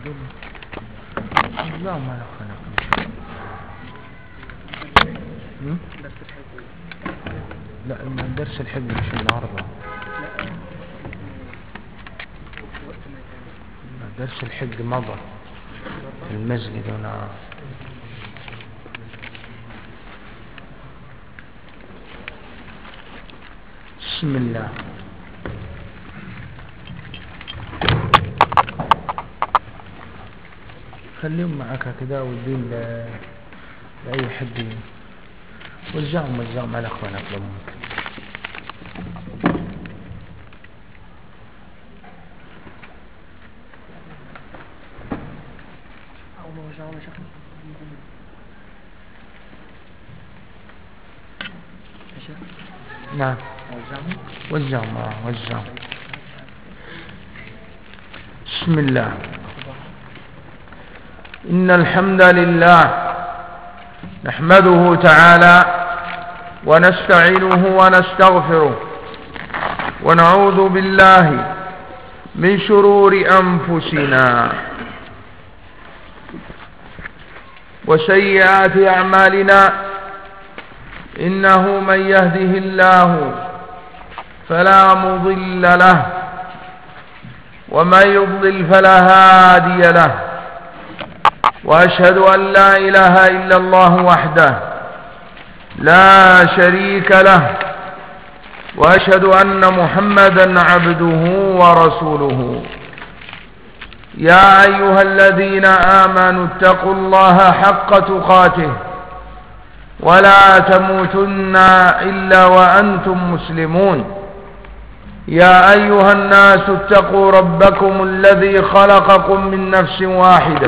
لا ما له خلق. لا درس الحج مش النهارده. درس الحج مضى في المسجد هنا. بسم الله. خليهم معك كذا والدين لأي حد وزعهم على أخوانك لو ممكن. نعم وزعهم. بسم الله. إن الحمد لله نحمده تعالى ونستعينه ونستغفره ونعوذ بالله من شرور أنفسنا وسيئات أعمالنا. إنه من يهده الله فلا مضل له ومن يضلل فلا هادي له. وأشهد أن لا إله إلا الله وحده لا شريك له. وأشهد أن محمدا عبده ورسوله. يا أيها الذين آمنوا اتقوا الله حق تقاته ولا تموتن إلا وأنتم مسلمون. يا أيها الناس اتقوا ربكم الذي خلقكم من نفس واحدة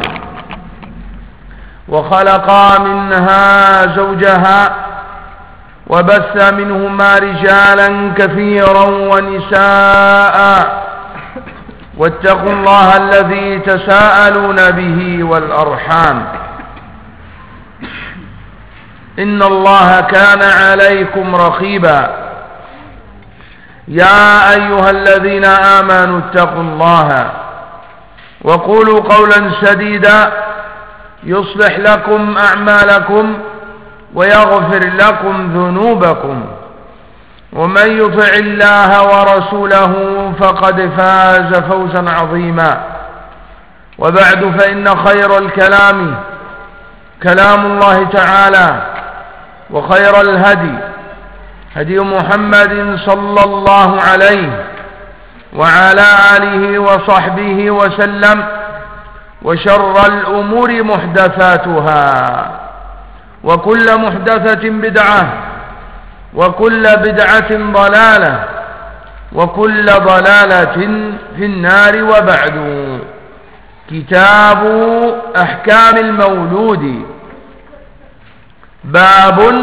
وخلق منها زوجها وبث منهما رجالا كثيرا ونساء. واتقوا الله الذي تساءلون به والأرحام إن الله كان عليكم رقيبا. يا أيها الذين آمنوا اتقوا الله وقولوا قولا سديدا يصلح لكم أعمالكم ويغفر لكم ذنوبكم. ومن يطع الله ورسوله فقد فاز فوزا عظيما. وبعد فإن خير الكلام كلام الله تعالى وخير الهدي هدي محمد صلى الله عليه وعلى آله وصحبه وسلم. وشر الأمور محدثاتها وكل محدثة بدعة وكل بدعة ضلالة وكل ضلالة في النار. وبعد. كتاب أحكام المولود. باب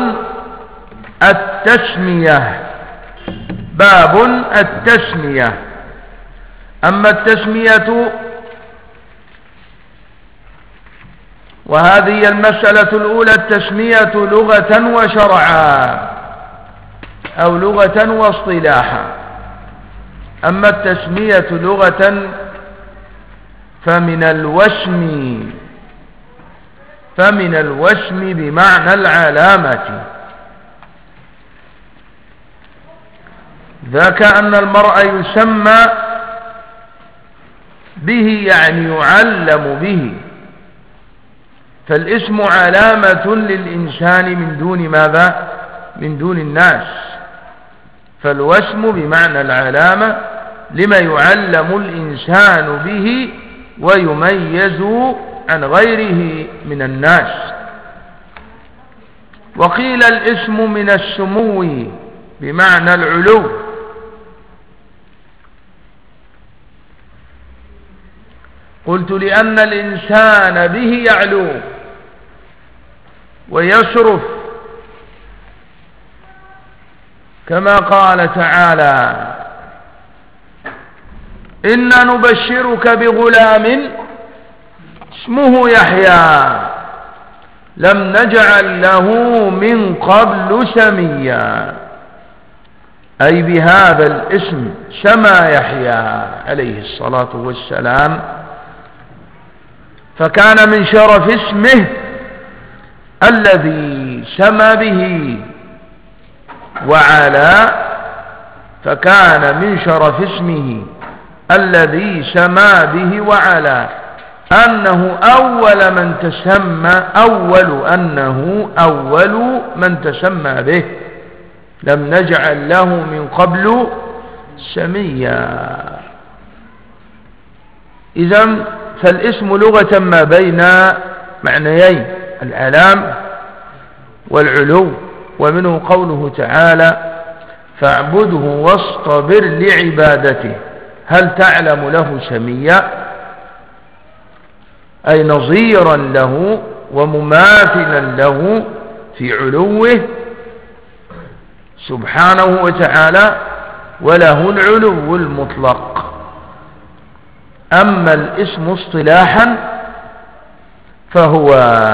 التسمية. باب التسمية. أما التسمية وهذه المسألة الأولى التسمية لغة وشرعا أو لغة واصطلاحا. أما التسمية لغة فمن الوسم بمعنى العلامة. ذاك أن المرء يسمى به يعني يعلم به. فالاسم علامة للإنسان من دون ماذا؟ من دون الناس. فالوسم بمعنى العلامة لما يعلم الإنسان به ويميز عن غيره من الناس. وقيل الاسم من السمو بمعنى العلو. قلت لأن الإنسان به يعلو ويشرف كما قال تعالى إنا نبشرك بغلام اسمه يحيى لم نجعل له من قبل سميا. أي بهذا الاسم سمى يحيى عليه الصلاة والسلام فكان من شرف اسمه الذي سمى به وعلا، فكان من شرف اسمه الذي سمى به وعلا أنه أول من تسمى به، لم نجعل له من قبل سميا. إذن فالاسم لغة ما بين معنيين، العلام والعلو. ومنه قوله تعالى فاعبده واصطبر لعبادته، هل تعلم له سميا؟ أي نظيرا له ومماثلا له في علوه سبحانه وتعالى، وله العلو المطلق. أما الاسم اصطلاحا فهو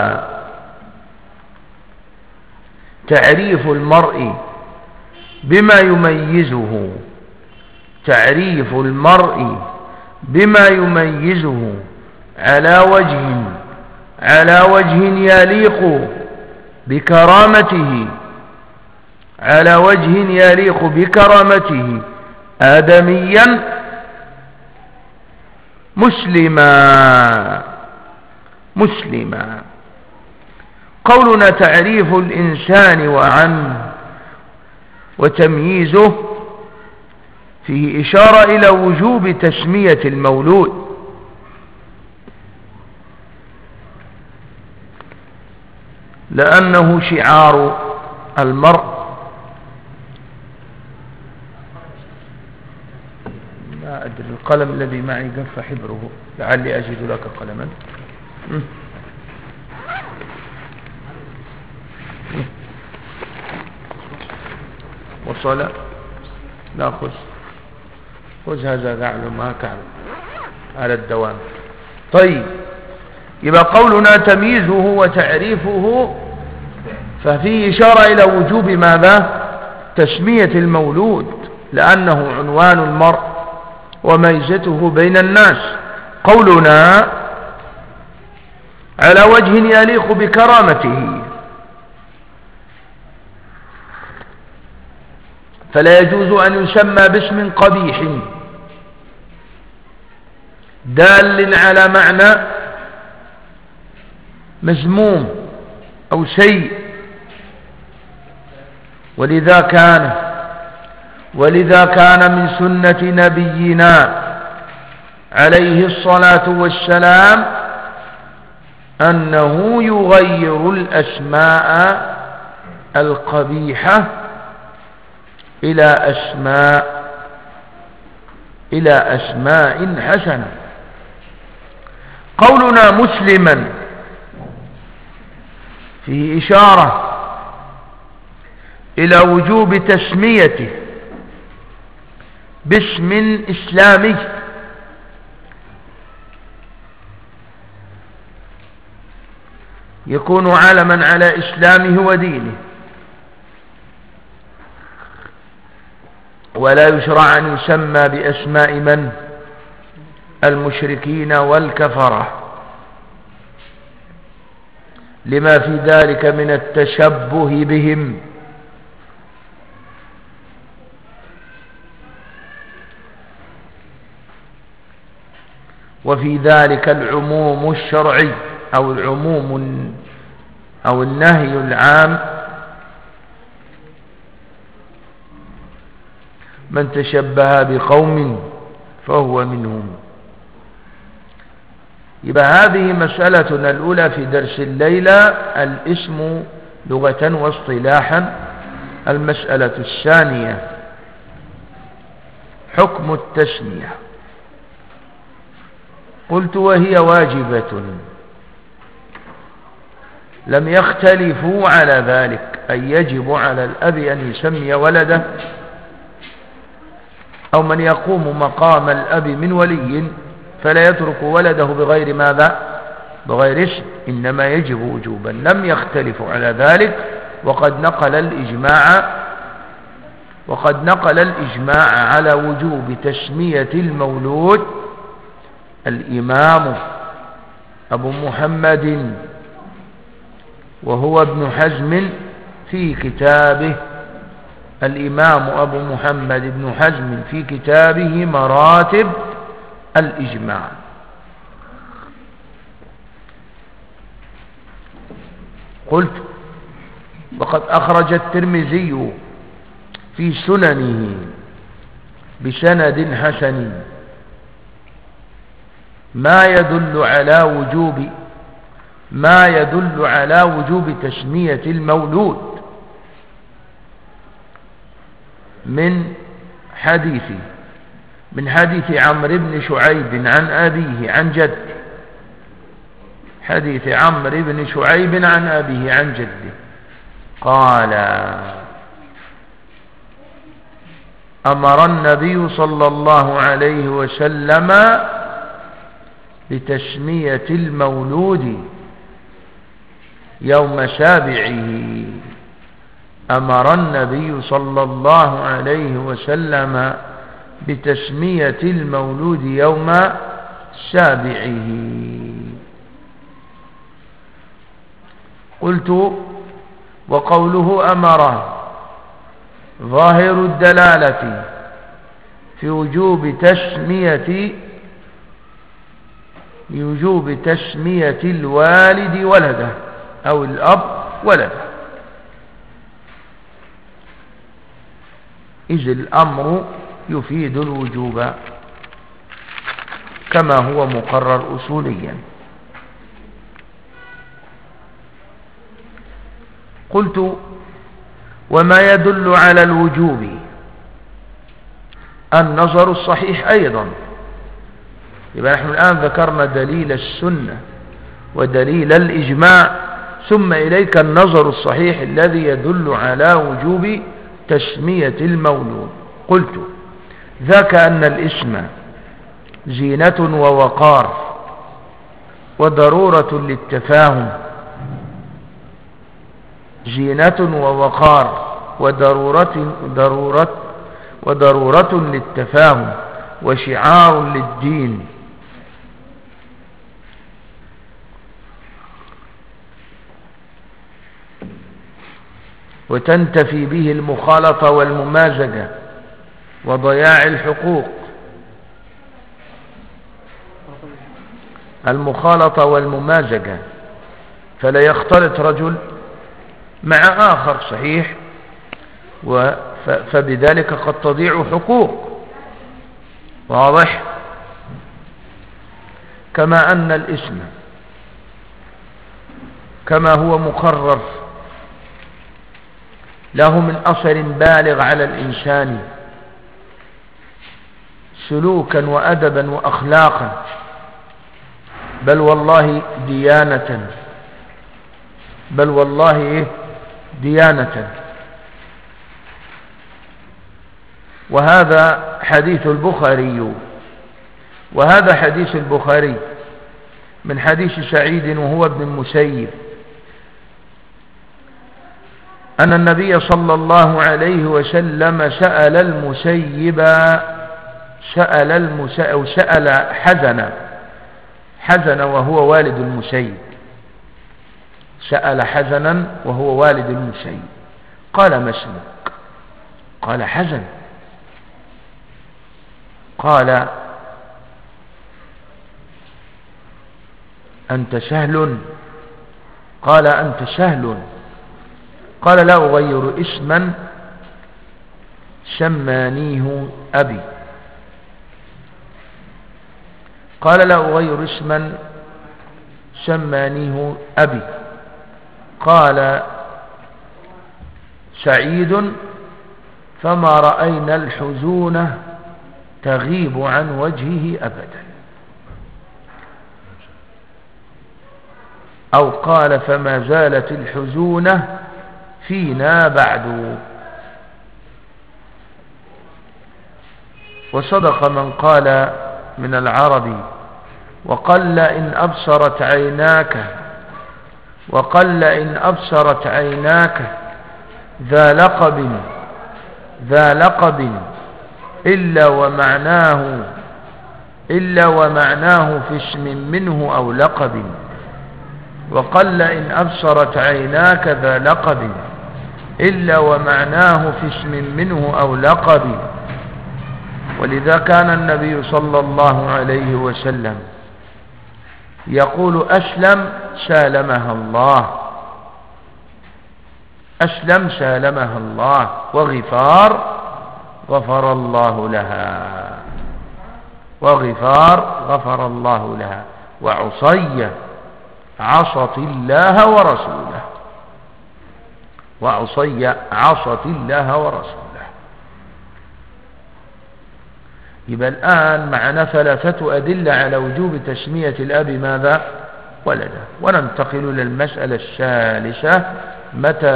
تعريف المرء بما يميزه على وجه يليق بكرامته آدميا مسلما. قولنا تعريف الإنسان وتمييزه فيه إشارة إلى وجوب تسمية المولود، لأنه شعار المرء. ما أدري القلم الذي معي قف حبره، لعلي أجد لك قلما. وصل، لا خذ هذا ما كعب على الدوام. طيب، يبقى قولنا تمييزه وتعريفه ففيه إشارة إلى وجوب ماذا؟ تسمية المولود، لأنه عنوان المرء وميزته بين الناس. قولنا على وجه يليق بكرامته، فلا يجوز أن يسمى باسم قبيح دال على معنى مذموم أو سيء، ولذا كان من سنة نبينا عليه الصلاة والسلام أنه يغير الأسماء القبيحة إلى أسماء حسنة. قولنا مسلما فيه إشارة إلى وجوب تسميته باسم إسلامي، يكون علما على إسلامه ودينه، ولا يشرع أن يسمى بأسماء من؟ المشركين والكفرة، لما في ذلك من التشبه بهم. وفي ذلك العموم الشرعي أو النهي العام، من تشبه بقوم فهو منهم. يبقى هذه مسألتنا الأولى في درس الليلة، الاسم لغة واصطلاحا. المسألة الثانية حكم التسمية. قلت وهي واجبة، لم يختلفوا على ذلك، أي يجب على الأب أن يسمي ولده، أو من يقوم مقام الأب من ولي فلا يترك ولده بغير ماذا؟ بغير اسم، إنما يجب وجوبا. لم يختلفوا على ذلك، وقد نقل الإجماع على وجوب تسمية المولود الإمام أبو محمد وهو ابن حزم في كتابه، الإمام أبو محمد بن حزم في كتابه مراتب الإجماع. قلت وقد أخرج الترمذي في سننه بسند حسن ما يدل على وجوب تسمية المولود من حديث عمرو بن شعيب عن أبيه عن جده، حديث عمرو بن شعيب عن أبيه عن جده قال: أمر النبي صلى الله عليه وسلم بتسمية المولود يوم سابعه. أمر النبي صلى الله عليه وسلم بتسمية المولود يوم سابعه. قلت: وقوله أمره ظاهر الدلالة في وجوب تسمية الوالد ولده أو الأب ولده، إذ الأمر يفيد الوجوب كما هو مقرر أصوليا. قلت: وما يدل على الوجوب النظر الصحيح أيضا. يبقى نحن الآن ذكرنا دليل السنة ودليل الإجماع، ثم إليك النظر الصحيح الذي يدل على وجوب تسمية المولود. قلت: ذاك أن الاسم زينة ووقار وضرورة للتفاهم، زينة ووقار ودرورة للتفاهم وشعار للدين. وتنتفي به المخالطة والممازجة وضياع الحقوق. المخالطة والممازجة، فلا يختلط رجل مع آخر صحيح، فبذلك قد تضيع حقوق، واضح؟ كما أن الاسم كما هو مقرر له من أثر بالغ على الإنسان سلوكا وأدبا وأخلاقا، بل والله ديانة. وهذا حديث البخاري، وهذا حديث البخاري من حديث سعيد وهو ابن المسيب أن النبي صلى الله عليه وسلم سأل حزن وهو والد المسيب، سأل حزنا وهو والد المسيب، قال: ما اسمك؟ قال: حزن. قال: أنت سهل؟ قال: أنت سهل. قال: لا أغير اسما سمانيه أبي. قال: لا أغير اسما سمانيه أبي. قال سعيد: فما رأينا الحزون تغيب عن وجهه أبدا. أو قال: فما زالت الحزونة فينا بعد. وصدق من قال من العرب: وقل إن أبصرت عيناك ذا لقب إلا ومعناه إلا ومعناه في اسم منه أو لقب، وقل إن أبصرت عيناك ذا لقب إلا ومعناه في اسم منه أو لقب. ولذا كان النبي صلى الله عليه وسلم يقول أسلم سالمها الله، أسلم سالمها الله، وغفار غفر الله لها، وغفار غفر الله لها، وعصية عصت الله ورسوله، وعصية عصت الله ورسوله. يبقى الآن معنا ثلاثة أدلة على وجوب تسمية الأب ماذا؟ ولده. وننتقل إلى المسألة الثالثة، متى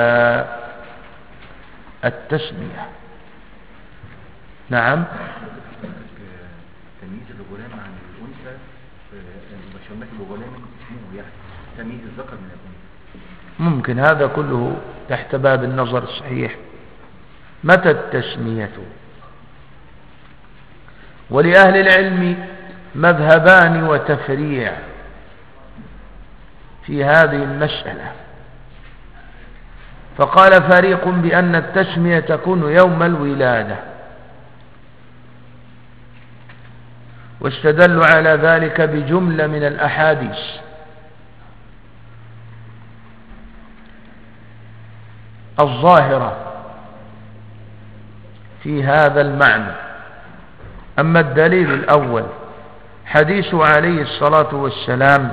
التسمية؟ نعم. تمييز الغلام عن الأنثى، بشرناك بغلام اسمه يعني تمييز الذكر من الأنثى. ممكن هذا كله تحت باب النظر الصحيح. متى التسمية؟ ولأهل العلم مذهبان وتفريع في هذه المسألة. فقال فريق بأن التسمية تكون يوم الولادة، واستدلوا على ذلك بجملة من الأحاديث، الظاهرة في هذا المعنى. أما الدليل الأول حديث عليه الصلاة والسلام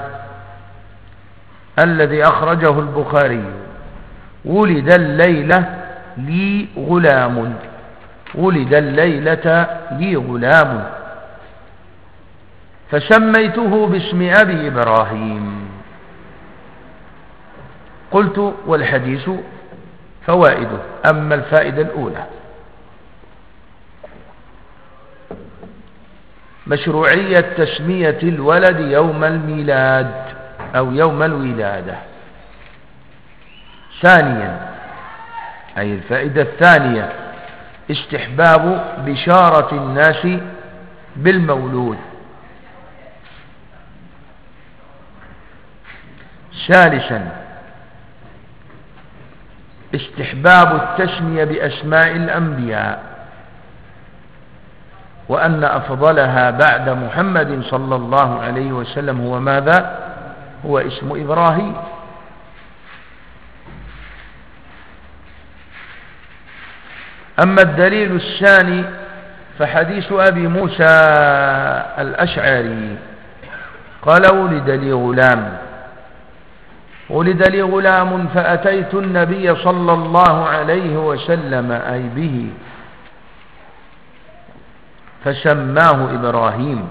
الذي أخرجه البخاري: ولد الليلة لي غلام، ولد الليلة لي غلام فسميته باسم أبي إبراهيم. قلت: والحديث فوائده. أما الفائدة الأولى: مشروعية تسمية الولد يوم الميلاد أو يوم الولادة. ثانيا، أي الفائدة الثانية: استحباب بشارة الناس بالمولود. ثالثا، استحباب التسمية بأسماء الأنبياء، وأن أفضلها بعد محمد صلى الله عليه وسلم هو ماذا؟ هو اسم إبراهيم. أما الدليل الثاني فحديث أبي موسى الأشعري قال: ولد لي غلام، ولد لي غلام فأتيت النبي صلى الله عليه وسلم أي به فسماه إبراهيم.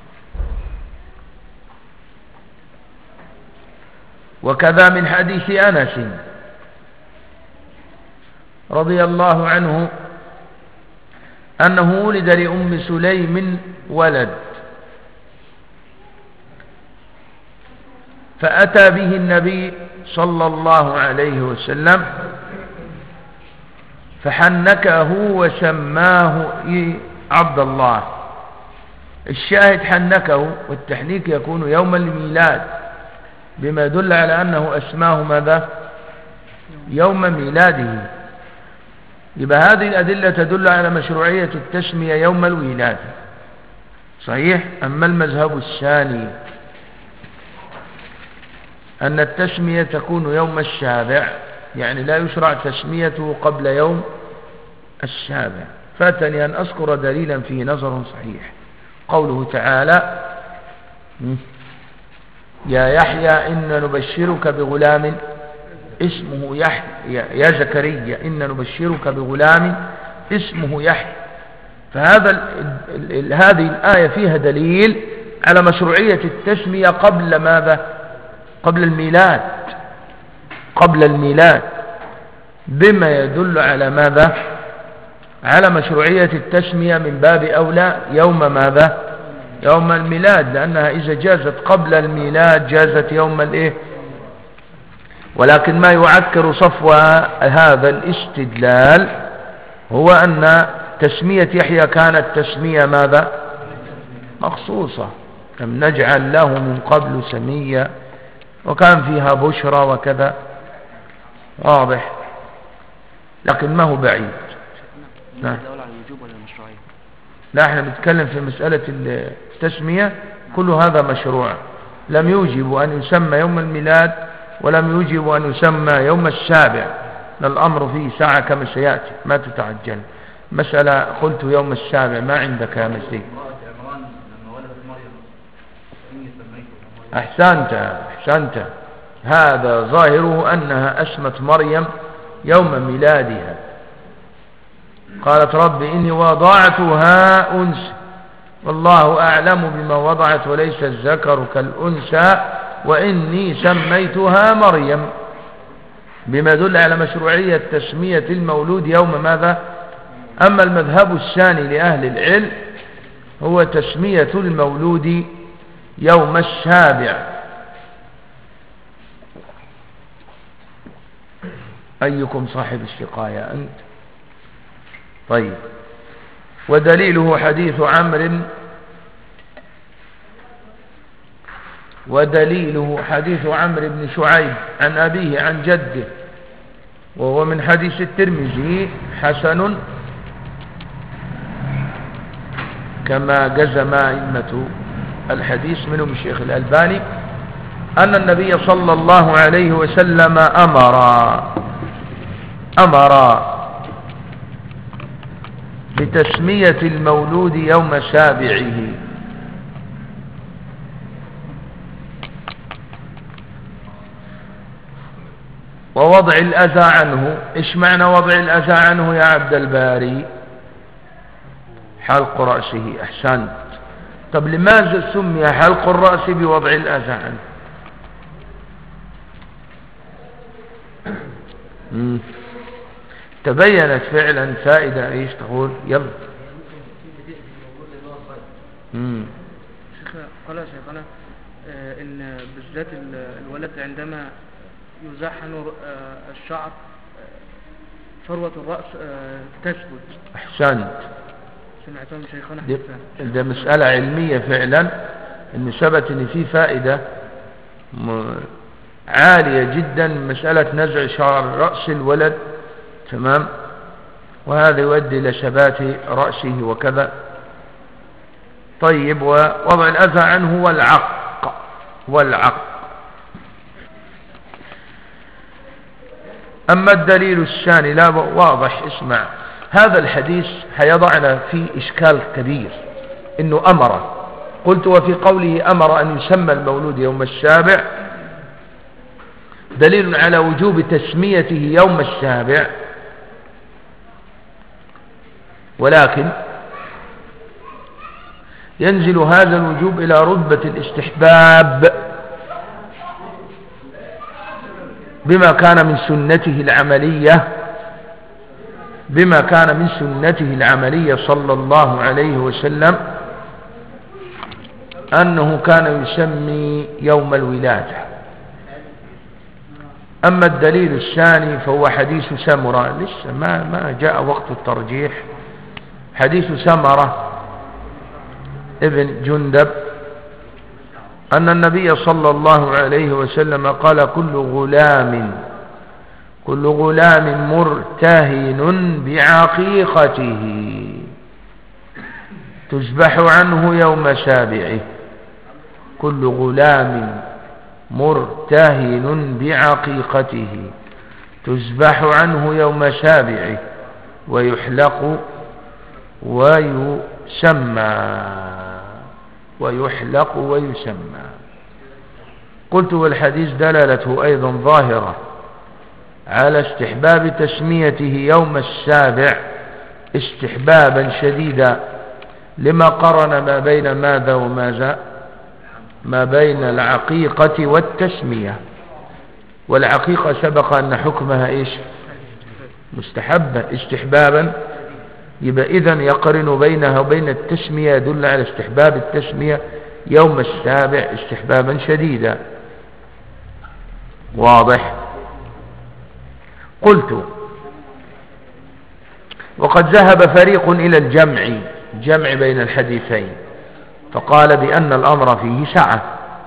وكذا من حديث أنس رضي الله عنه أنه ولد لأم سليم ولد، فأتى به النبي صلى الله عليه وسلم فحنكه وسماه عبد الله. الشاهد حنكه، والتحنيك يكون يوم الميلاد، بما يدل على أنه أسماه ماذا؟ يوم ميلاده. يبقى هذه الأدلة تدل على مشروعية التسمية يوم الولادة، صحيح. أما المذهب الثاني أن التسمية تكون يوم السابع، يعني لا يشرع تسميته قبل يوم السابع. فاتني أن أذكر دليلا فيه نظر صحيح، قوله تعالى: يا يحيى إن نبشرك بغلام اسمه يحيى، يا زكريا إن نبشرك بغلام اسمه يحيى. فهذا هذه الآية فيها دليل على مشروعية التسمية قبل ماذا؟ قبل الميلاد، قبل الميلاد، بما يدل على ماذا؟ على مشروعية التسمية من باب أولى يوم ماذا؟ يوم الميلاد، لأنها إذا جازت قبل الميلاد جازت يوم الإيه؟ ولكن ما يعكر صفو هذا الاستدلال هو أن تسمية يحيى كانت تسمية ماذا؟ مخصوصة، لم نجعل له من قبل سمية، وكان فيها بشرى وكذا، واضح، لكن ما هو بعيد. نعم. لا، احنا بنتكلم في مسألة التسمية، كل هذا مشروع، لم يوجب أن يسمى يوم الميلاد، ولم يوجب أن يسمى يوم السابع، الأمر فيه ساعة كما سيأتي، ما تتعجل. مسألة قلت يوم السابع، ما عندك يا مسيح. أحسنت، هذا ظاهره أنها أسمت مريم يوم ميلادها، قالت رب إني وضعتها أنثى والله أعلم بما وضعت وليس الذكر كالأنثى وإني سميتها مريم، بما يدل على مشروعية تسمية المولود يوم ماذا. أما المذهب الثاني لأهل العلم هو تسمية المولود يوم السابع. أيكم صاحب السقاية أنت؟ طيب، ودليله حديث عمرو بن شعيب عن أبيه عن جده، وهو من حديث الترمذي حسن كما جزم أئمة الحديث منهم الشيخ الألباني، أن النبي صلى الله عليه وسلم أمر بتسمية المولود يوم سابعه، ووضع الأذى عنه. إيش معنى وضع الأذى عنه يا عبد الباري؟ حلق رأسه. أحسنت. طب لماذا سمي حلق الرأس بوضع الأذى عنه؟ تبينت فعلا فائدة. ايش تقول؟ يلا. قال يا شيخنا ان بالذات الولد عندما يزحن الشعر فروة الرأس تثبت. احسنت. سمعتهم شيخنا. ده مسألة علمية فعلا، ان ثبت ان في فائدة عالية جدا مسألة نزع شعر رأس الولد، تمام، وهذا يؤدي إلى ثبات رأسه وكذا. طيب، ووضع الأذى عنه والعق. أما الدليل الثاني لا واضح. اسمع، هذا الحديث هيضعنا في إشكال كبير، إنه أمر، قلت وفي قوله أمر أن يسمى المولود يوم السابع دليل على وجوب تسميته يوم السابع، ولكن ينزل هذا الوجوب إلى رتبة الاستحباب بما كان من سنته العملية صلى الله عليه وسلم، أنه كان يسمي يوم الولادة. أما الدليل الثاني فهو حديث سمرة، لسه ما جاء وقت الترجيح. حديث سمرة ابن جندب أن النبي صلى الله عليه وسلم قال كل غلام مرتهن بعقيقته تذبح عنه يوم سابعه. كل غلام مرتهن بعقيقته تذبح عنه يوم سابعه ويحلق ويسمى. قلت والحديث دلالته أيضا ظاهرة على استحباب تسميته يوم السابع استحبابا شديدا، لما قرن ما بين ماذا وماذا، ما بين العقيقة والتسمية. والعقيقة سبق أن حكمها إيش؟ مستحبة. استحبابا يبقى إذن يقرن بينها وبين التسمية، يدل على استحباب التسمية يوم السابع استحبابا شديدا. واضح؟ قلت وقد ذهب فريق إلى الجمع بين الحديثين، فقال بأن الأمر فيه سعة،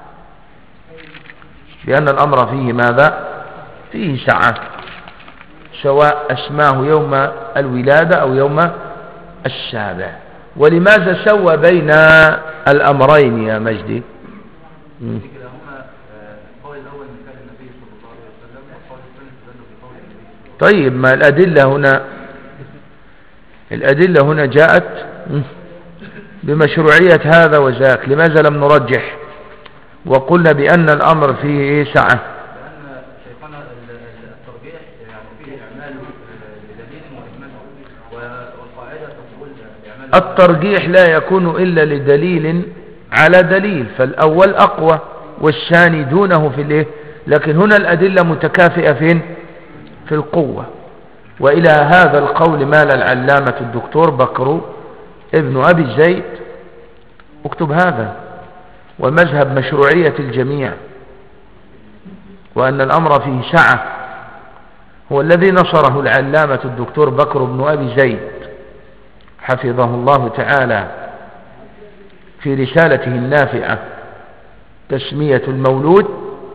بأن الأمر فيه ماذا؟ فيه سعة، سواء أسماه يوم الولادة أو يوم السابع. ولماذا سوى بين الأمرين يا مجدي؟ كلاهما القول الأول من فعل النبي صلى الله عليه وسلم، والقول الثاني استدل بقول النبي. طيب، ما الأدلة هنا جاءت بمشروعية هذا وذاك، لماذا لم نرجح وقلنا بأن الأمر فيه سعة؟ لأن شيخنا الترجيح يعني فيه إعمال لدليل وإهمال، والقاعدة تقول إعمال الترجيح لا يكون إلا لدليل على دليل، فالأول أقوى والثاني دونه في الإيه، لكن هنا الأدلة متكافئة فين؟ في القوة. وإلى هذا القول مال العلامة الدكتور بكر ابن أبي زيد، اكتب هذا، ومذهب مشروعية الجميع وأن الأمر فيه سعة هو الذي نصره العلامة الدكتور بكر بن أبي زيد حفظه الله تعالى في رسالته النافعة تسمية المولود،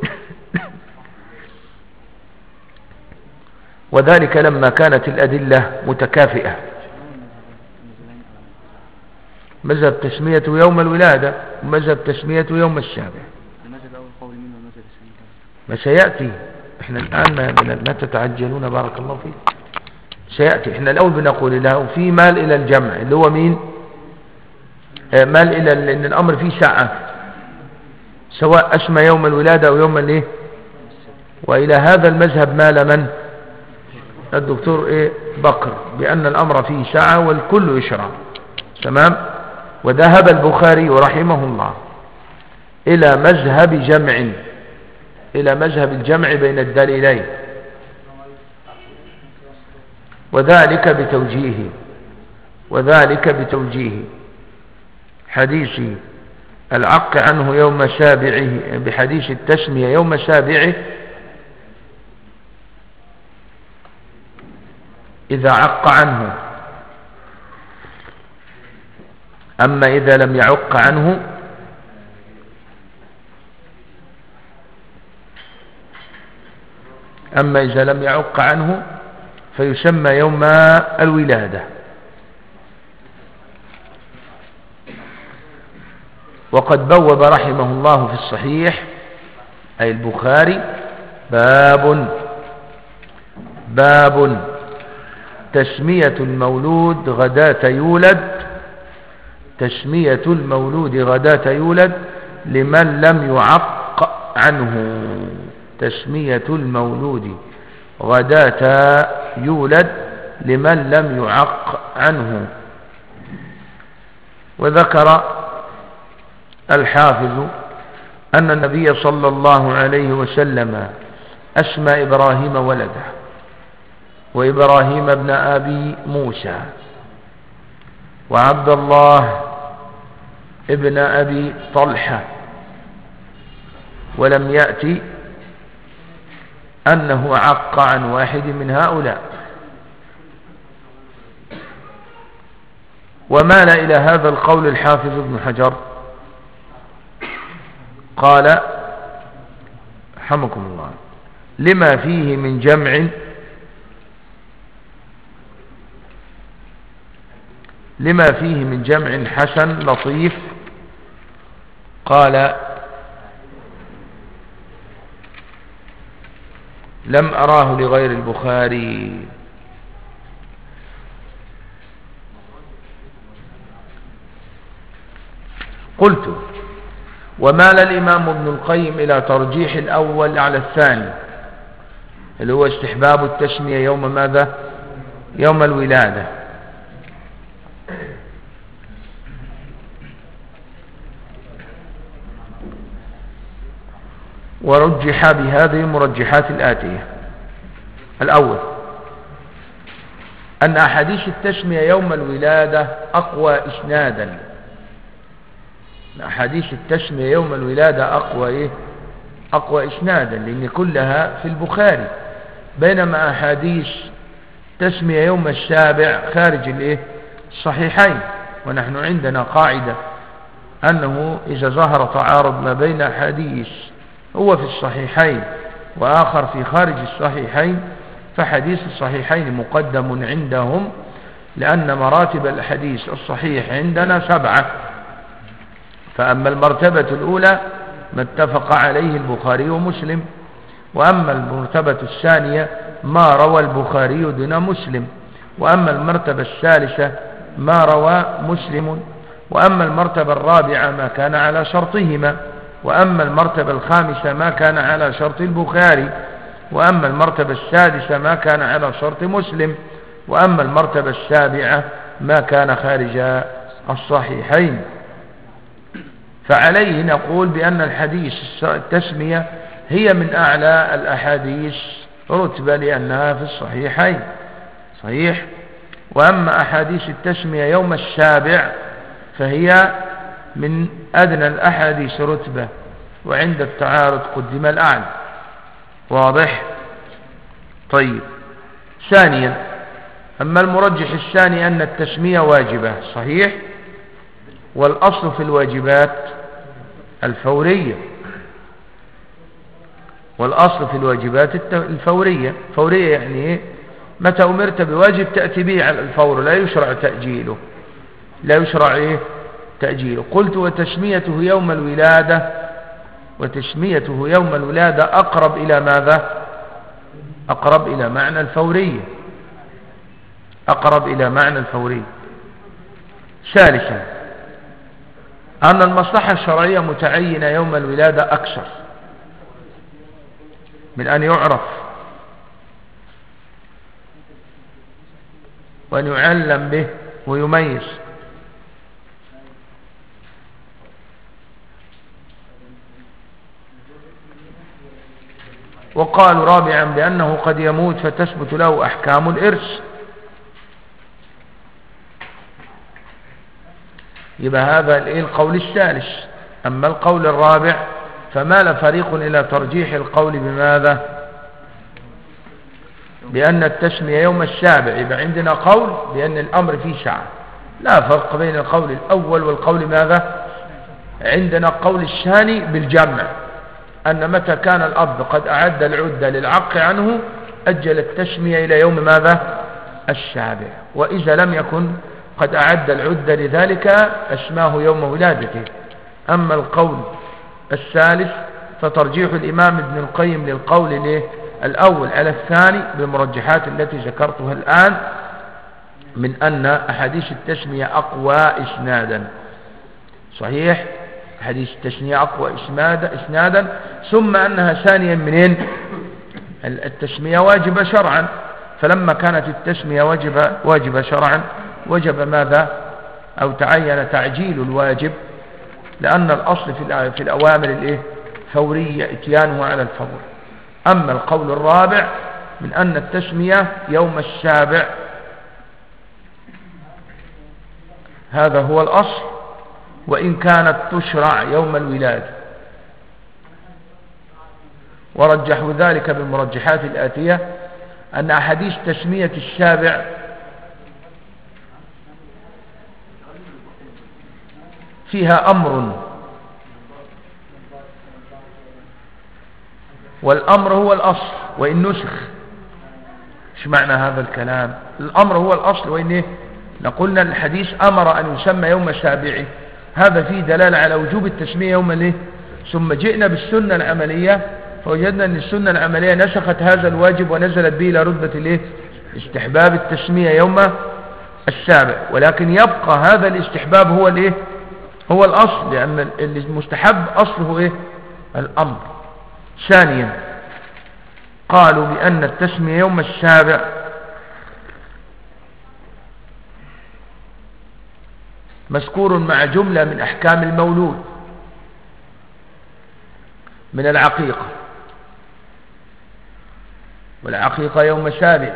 وذلك لما كانت الأدلة متكافئة. مذهب تسمية يوم الولادة ومذهب تسمية يوم السابع، ما سيأتي. احنا الآن لا تتعجلون بارك الله فيك، سيأتي. احنا الأول بنقول له في مال إلى الجمع اللي هو مين؟ مال إلى أن الأمر فيه ساعة، سواء أسمى يوم الولادة أو يوم الايه. وإلى هذا المذهب مال من؟ الدكتور بكر، بأن الأمر فيه ساعة والكل يشرع. تمام. وذهب البخاري رحمه الله إلى مذهب الجمع بين الدليلين، وذلك بتوجيه حديث العق عنه يوم سابعه، بحديث التسمية يوم سابعه إذا عق عنه. أما إذا لم يعق عنه فيسمى يوم الولادة. وقد بوب رحمه الله في الصحيح أي البخاري باب تسمية المولود غداة يولد لمن لم يعق عنه. تسمية المولود غداة يولد لمن لم يعق عنه. وذكر الحافظ أن النبي صلى الله عليه وسلم أسمى إبراهيم ولده، وإبراهيم ابن أبي موسى، وعبد الله ابن أبي طلحة، ولم يأتي أنه عق عن واحد من هؤلاء. ومال إلى هذا القول الحافظ ابن حجر، قال رحمكم الله لما فيه من جمع حسن لطيف. قال لم أراه لغير البخاري. قلت ومال الإمام ابن القيم إلى ترجيح الأول على الثاني، اللي هو استحباب التسمية يوم ماذا؟ يوم الولادة. ورجح بهذه المرجحات الآتية: الأول أن أحاديث التسمية يوم الولادة أقوى إسنادا. أحاديث التسمية يوم الولادة أقوى إسنادا، لأن كلها في البخاري، بينما أحاديث تسمية يوم السابع خارج الصحيحين. ونحن عندنا قاعدة أنه إذا ظهر تعارض ما بين حديث هو في الصحيحين وآخر في خارج الصحيحين، فحديث الصحيحين مقدم عندهم، لأن مراتب الحديث الصحيح عندنا 7. فأما المرتبة الأولى ما اتفق عليه البخاري ومسلم، وأما المرتبة الثانية ما روى البخاري دون مسلم، وأما المرتبة الثالثة ما روى مسلم، وأما المرتبة الرابعة ما كان على شرطهما، وأما المرتبة الخامسة ما كان على شرط البخاري، وأما المرتبة السادسة ما كان على شرط مسلم، وأما المرتبة السابعة ما كان خارج الصحيحين. فعليه نقول بأن الحديث التسمية هي من أعلى الأحاديث رتبة لأنها في الصحيحين صحيح. وأما أحاديث التسمية يوم السابع فهي من أدنى الأحاديث رتبة، وعند التعارض قدم الأعلى. واضح؟ طيب. ثانيا، أما المرجح الثاني أن التسمية واجبة صحيح، والأصل في الواجبات الفورية، والأصل في الواجبات الفورية. فورية يعني إيه؟ متى أمرت بواجب تأتي به على الفور، لا يشرع تأجيله، لا يشرع إيه؟ تأجيله. قلت وتسميته يوم الولادة، وتسميته يوم الولادة أقرب إلى ماذا؟ أقرب إلى معنى الفورية، أقرب إلى معنى الفورية. ثالثا، أن المصلحة الشرعية متعينة يوم الولادة أكثر من أن يعرف وأن يعلم به ويميز. وقالوا رابعا بأنه قد يموت فتثبت له أحكام الإرث. يبقى هذا القول الثالث. أما القول الرابع فمال فريق إلى ترجيح القول بماذا؟ بأن التسمية يوم السابع. يبقى عندنا قول بأن الأمر فيه سعة، لا فرق بين القول الأول والقول ماذا؟ عندنا القول الثاني بالجمع، أن متى كان الأب قد أعد العدة للعق عنه أجل التسمية إلى يوم ماذا؟ السابع. وإذا لم يكن قد أعد العدة لذلك أسماه يوم ولادته. أما القول الثالث فترجيح الإمام ابن القيم للقول الأول على الثاني بالمرجحات التي ذكرتها الآن، من أن أحاديث التسمية أقوى إسنادا صحيح، حديث التسمية أقوى إسنادا، ثم أنها ثانيا منين؟ التسمية واجبة شرعا، فلما كانت التسمية واجبة شرعا وجب ماذا؟ أو تعين تعجيل الواجب، لأن الأصل في الأوامر فورية إتيانه على الفور. أما القول الرابع من أن التسمية يوم السابع هذا هو الأصل، وإن كانت تشرع يوم الولادة. ورجحوا ذلك بالمرجحات الآتية، أن أحاديث تسمية السابع فيها أمر، والأمر هو الأصل وإن نسخ. ايش معنى هذا الكلام؟ الأمر هو الأصل وإن نقولنا الحديث أمر أن يسمى يوم سابعه، هذا فيه دلالة على وجوب التسمية يوم ثم جئنا بالسنة العملية فوجدنا أن السنة العملية نسخت هذا الواجب ونزلت به إلى رتبة استحباب التسمية يوم السابع. ولكن يبقى هذا الاستحباب هو هو الأصل، لأن المستحب أصله الأمر. ثانيا، قالوا بأن التسمية يوم السابع مذكور مع جملة من أحكام المولود من العقيقة، والعقيقة يوم سابع.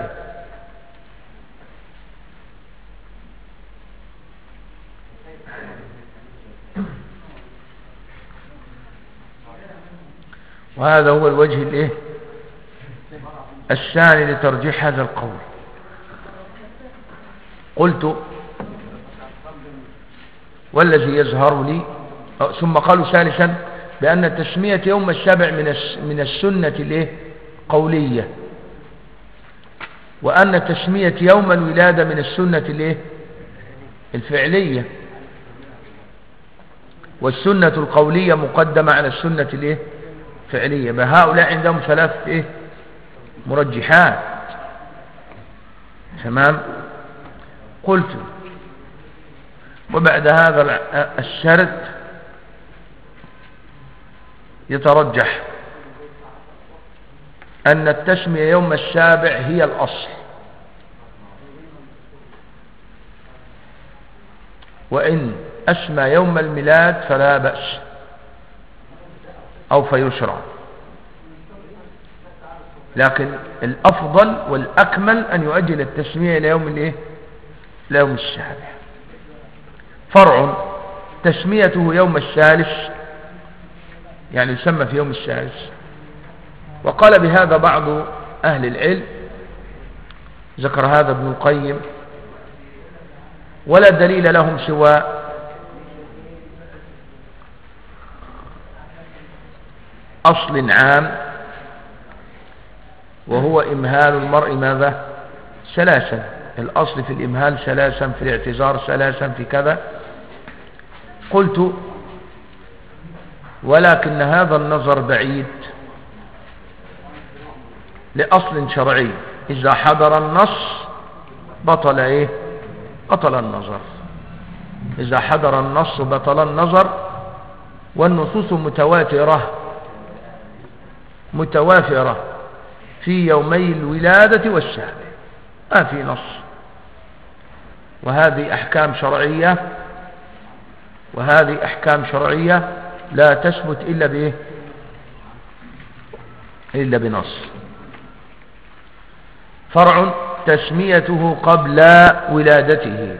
وهذا هو الوجه الثاني لترجيح هذا القول. قلت والذي يظهر لي ثم قالوا ثالثا بأن تسمية يوم السابع من السنة الايه قولية، وأن تسمية يوم الولادة من السنة الايه الفعلية، والسنة القولية مقدمة على السنة الايه الفعلية. فهؤلاء عندهم ثلاث ايه مرجحات. تمام. قلت وبعد هذا السرد يترجح أن التسمية يوم السابع هي الأصل، وإن أسمى يوم الميلاد فلا بأس أو فيشرع، لكن الأفضل والأكمل أن يؤجل التسمية إلى يوم الإيه؟ يوم السابع. فرع تسميته يوم الثالث، يعني يسمى في يوم الثالث. وقال بهذا بعض أهل العلم، ذكر هذا ابن القيم، ولا دليل لهم سوى أصل عام، وهو إمهال المرء ماذا؟ ثلاثا. الأصل في الإمهال ثلاثا، في الاعتذار ثلاثا، في كذا. قلت ولكن هذا النظر بعيد لأصل شرعي، إذا حضر النص بطل إيه؟ بطل النظر. إذا حضر النص بطل النظر، والنصوص متوافرة في يومي الولادة والسابع، ما في نص. وهذه أحكام شرعية لا تثبت إلا بإيه؟ إلا بنص. فرع تسميته قبل ولادته.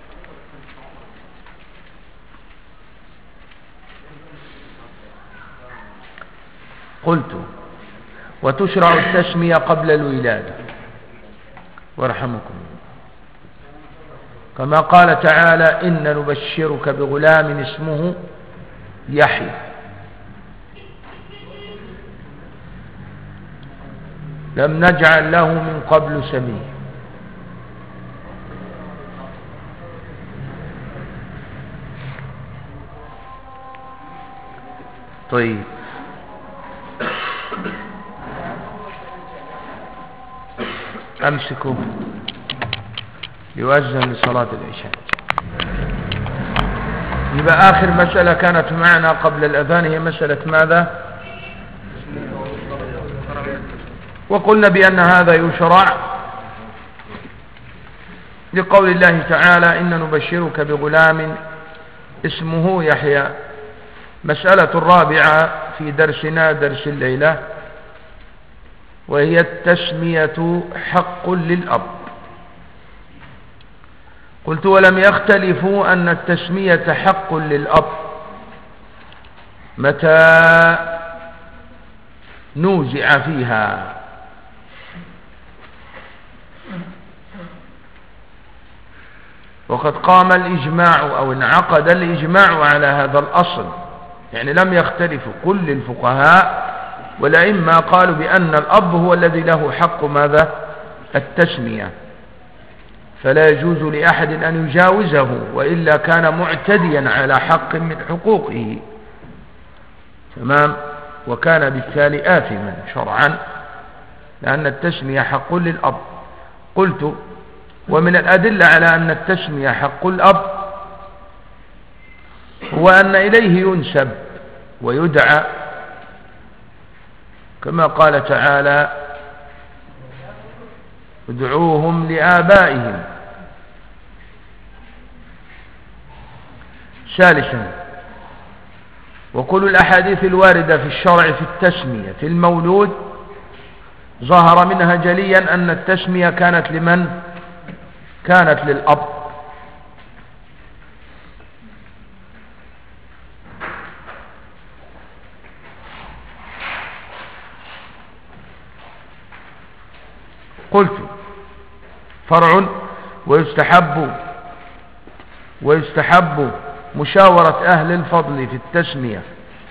قلت وتشرع التسمية قبل الولادة، وارحمكم، كما قال تعالى إن نبشرك بغلام اسمه يحيى. لم نجعل له من قبل سميا. طيب، أمسكوا يؤذن لصلاة العشاء. يبقى آخر مسألة كانت معنا قبل الأذان هي مسألة ماذا؟ وقلنا بأن هذا يشرع لقول الله تعالى إن نبشرك بغلام اسمه يحيى. مسألة الرابعة في درسنا درس الليلة، وهي التسمية حق للأب. قلت ولم يختلفوا أن التسمية حق للأب متى نوزع فيها، وقد قام الإجماع أو انعقد الإجماع على هذا الأصل. يعني لم يختلف كل الفقهاء والأئمة، قالوا بأن الأب هو الذي له حق ماذا؟ التسمية، فلا يجوز لأحد أن يجاوزه، وإلا كان معتديا على حق من حقوقه. تمام. وكان بالتالي آثما شرعا، لأن التسمية حق للأب. قلت ومن الأدلة على أن التسمية حق الأب هو أن إليه ينسب ويدعى، كما قال تعالى ادعوهم لآبائهم. ثالثا، وكل الأحاديث الواردة في الشرع في التسمية في المولود ظهر منها جليا أن التسمية كانت لمن؟ كانت للأب. قلت ويستحب مشاورة أهل الفضل في التسمية.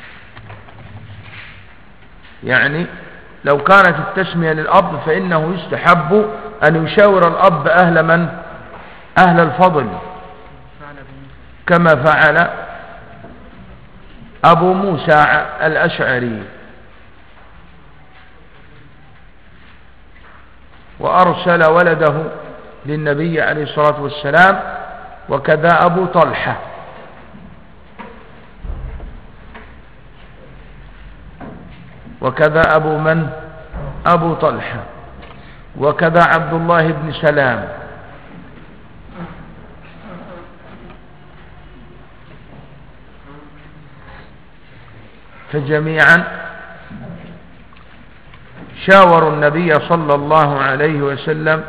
يعني لو كانت التسمية للأب فإنه يستحب أن يشاور الأب أهل من؟ أهل الفضل، كما فعل أبو موسى الأشعري، وأرسل ولده للنبي عليه الصلاة والسلام، وكذا أبو طلحة. وكذا أبو من؟ أبو طلحة. وكذا عبد الله بن سلام. فجميعا شاوروا النبي صلى الله عليه وسلم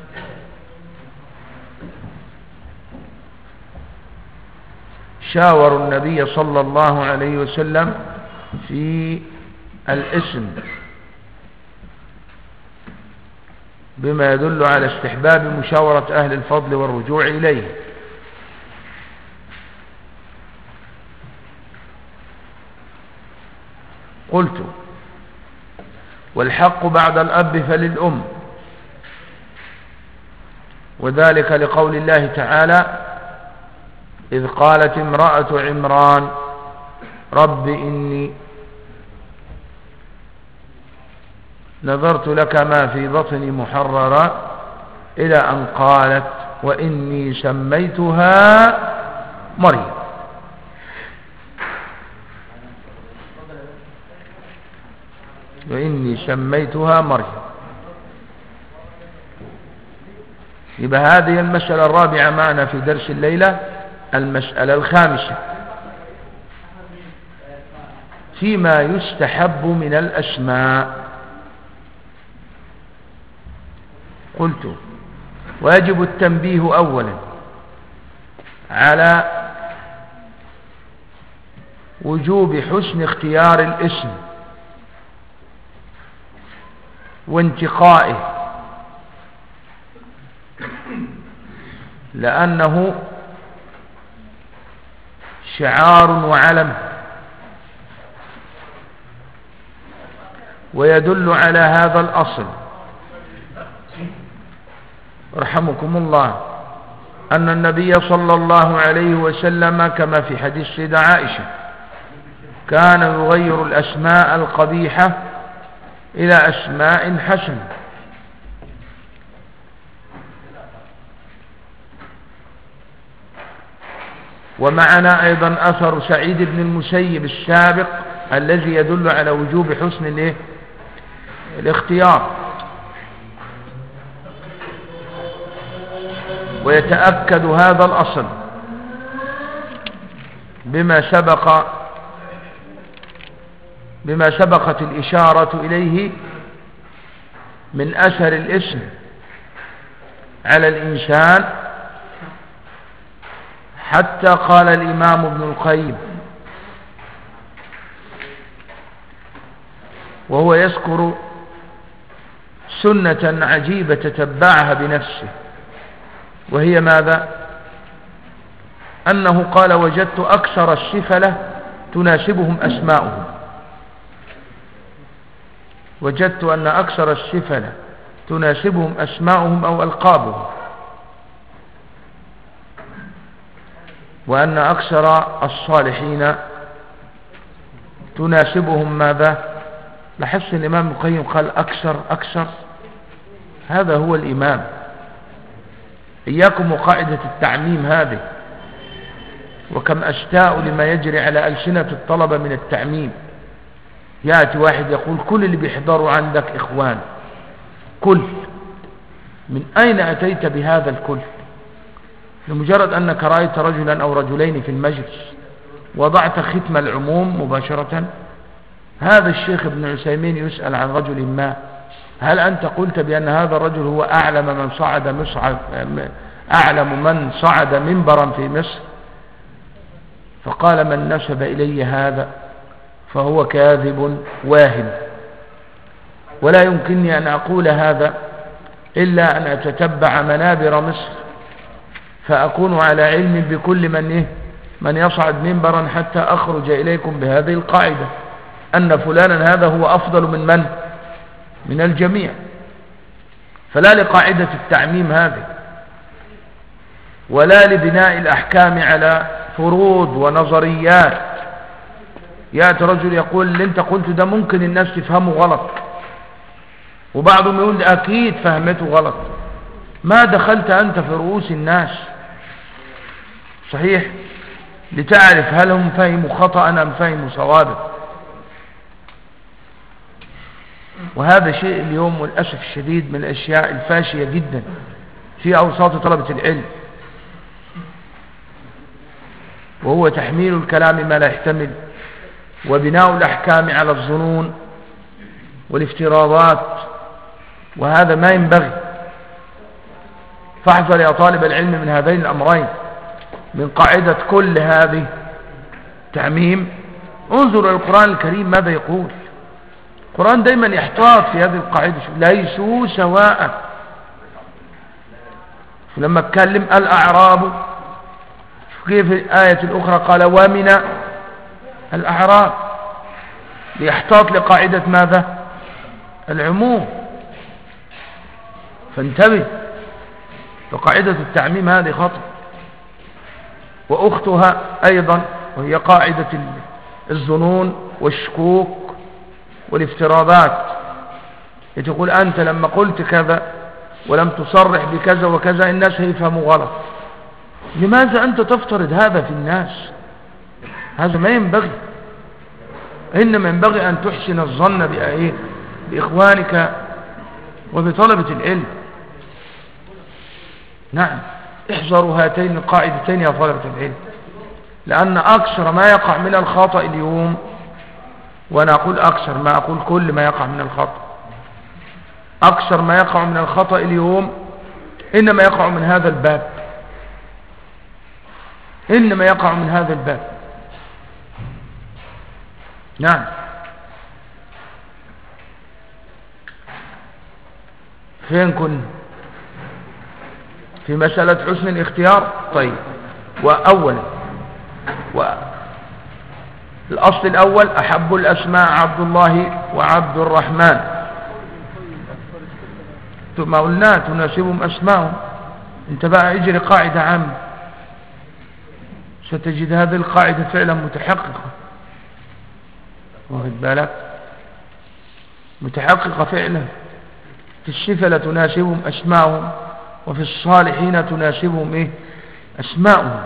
صلى الله عليه وسلم في الاسم، بما يدل على استحباب مشاورة أهل الفضل والرجوع إليه. قلت: والحق بعد الأب فللأم، وذلك لقول الله تعالى: إذ قالت امرأة عمران رب إني نذرت لك ما في بطني محررا، إلى أن قالت وإني سميتها مريم. يبقى هذه المسألة الرابعة معنا في درس الليلة. المسألة الخامسة فيما يستحب من الأسماء. قلت: ويجب التنبيه أولا على وجوب حسن اختيار الاسم وانتقائه، لأنه شعار وعلم، ويدل على هذا الأصل رحمكم الله أن النبي صلى الله عليه وسلم كما في حديث سيدة عائشة كان يغير الأسماء القبيحة إلى أسماء حسنة. ومعنا أيضا أثر سعيد بن المسيب السابق الذي يدل على وجوب حسن الاختيار. ويتأكد هذا الأصل بما سبقت الإشارة إليه من أثر الاسم على الإنسان، حتى قال الإمام ابن القيم وهو يذكر سنة عجيبة تتبعها بنفسه، وهي ماذا؟ أنه قال: وجدت أكثر السفلة تناسبهم أسماؤهم. وجدت أن أكثر السفلة تناسبهم أسماؤهم أو ألقابهم، وأن أكثر الصالحين تناسبهم ماذا؟ لاحظت الإمام القيم قال أكثر. هذا هو الإمام. إياكم وقاعدة التعميم هذه، وكم أشتاء لما يجري على ألسنة الطلبة من التعميم. يأتي واحد يقول: كل اللي بيحضروا عندك إخوان. كل من أين أتيت بهذا الكل؟ لمجرد أنك رأيت رجلا أو رجلين في المجلس وضعت ختم العموم مباشرة. هذا الشيخ ابن عثيمين يسأل عن رجل ما: هل أنت قلت بأن هذا الرجل هو أعلم من صعد منبرا في مصر؟ فقال: من نسب إلي هذا فهو كاذب واهم، ولا يمكنني أن أقول هذا إلا أن أتتبع منابر مصر، فأكون على علم بكل من يصعد منبرا حتى أخرج إليكم بهذه القاعدة أن فلانا هذا هو أفضل من الجميع. فلا لقاعدة التعميم هذه، ولا لبناء الأحكام على فروض ونظريات. يأتي رجل يقول اللي انت قلته ده ممكن الناس تفهمه غلط، وبعضهم يقول أكيد فهمته غلط. ما دخلت أنت في رؤوس الناس، صحيح، لتعرف هل هم فهموا خطأ أم فهموا صوابا. وهذا شيء اليوم والأسف الشديد من الأشياء الفاشية جدا في أوساط طلبة العلم، وهو تحميل الكلام ما لا يحتمل، وبناء الأحكام على الظنون والافتراضات، وهذا ما ينبغي. فاحذر يا طالب العلم من هذين الأمرين، من قاعدة كل هذه تعميم. انظر إلى القرآن الكريم ماذا يقول. القرآن دايما يحتاط في هذه القاعدة، ليسوا سواء. لما اتكلم الأعراب، كيف الآية الأخرى قال ومن الأعراب، ليحتاط لقاعدة ماذا؟ العموم. فانتبه، فقاعدة التعميم هذه خطأ. وأختها أيضا وهي قاعدة الظنون والشكوك والافتراضات. تقول أنت لما قلت كذا ولم تصرح بكذا وكذا الناس هيفهموا غلط. لماذا أنت تفترض هذا في الناس؟ هذا ما ينبغي. إنما ينبغي أن تحسن الظن بإخوانك وبطلبة العلم. نعم، احذروا هاتين القاعدتين يا طلبة العلم، لأن أكثر ما يقع من الخطأ اليوم، وأنا أقول أكثر، ما أقول كل ما يقع من الخطأ، أكثر ما يقع من الخطأ اليوم إنما يقع من هذا الباب، إنما يقع من هذا الباب. نعم. فين كنا؟ في مسألة حسن الاختيار. طيب، وأولا الأصل الأول أحب الأسماء عبد الله وعبد الرحمن. ثم قلنا تناسبهم أسماءهم. انت بقى اجري قاعدة عامة، ستجد هذه القاعدة فعلا متحققة، واخد بالك، متحققة فعلا. في الصفة تناسبهم أسماءهم، وفي الصالحين تناسبهم أسماءهم.